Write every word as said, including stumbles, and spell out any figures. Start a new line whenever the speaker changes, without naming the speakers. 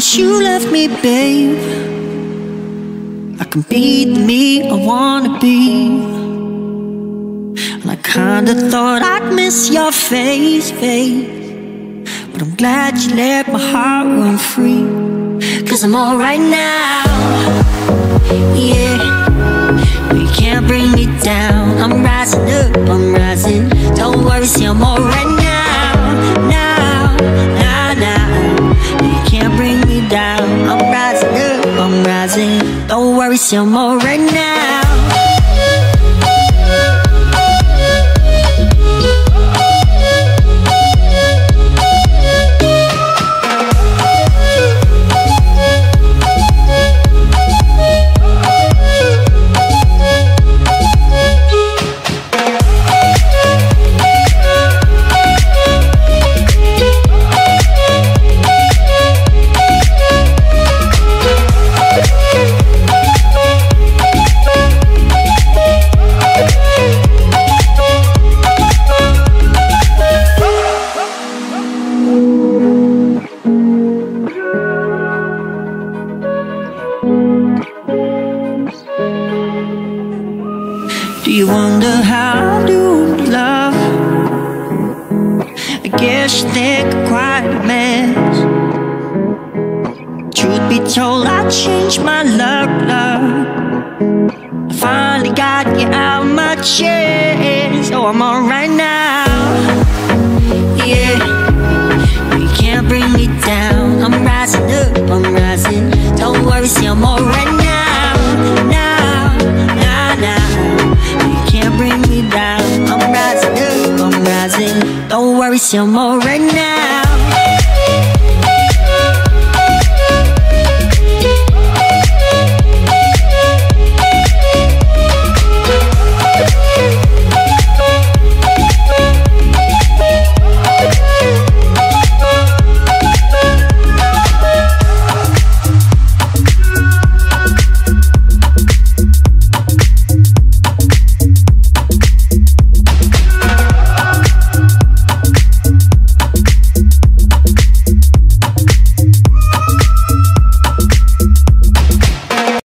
since you left me, babe, I can be the me I wanna be. And I kinda thought I'd miss your face, babe, but I'm glad you let my heart run free. Cause I'm alright now, yeah. You can't bring me down. I'm rising up, I'm rising. Don't worry, see I'm alright now, now, now, now. You can't bring me down. I'm rising up, I'm rising. Don't worry, see I'm alright now. Do you wonder how I do love? I guess you think I'm quite a mess. Truth be told, I changed my luck, love. I finally got you out of my chest. Oh, I'm alright now, yeah. You can't bring me down. I'm rising up, I'm rising. Don't worry, see I'm alright now, now, now, now. Bring me down. I'm rising up, I'm rising. Don't worry, see I'm alright now.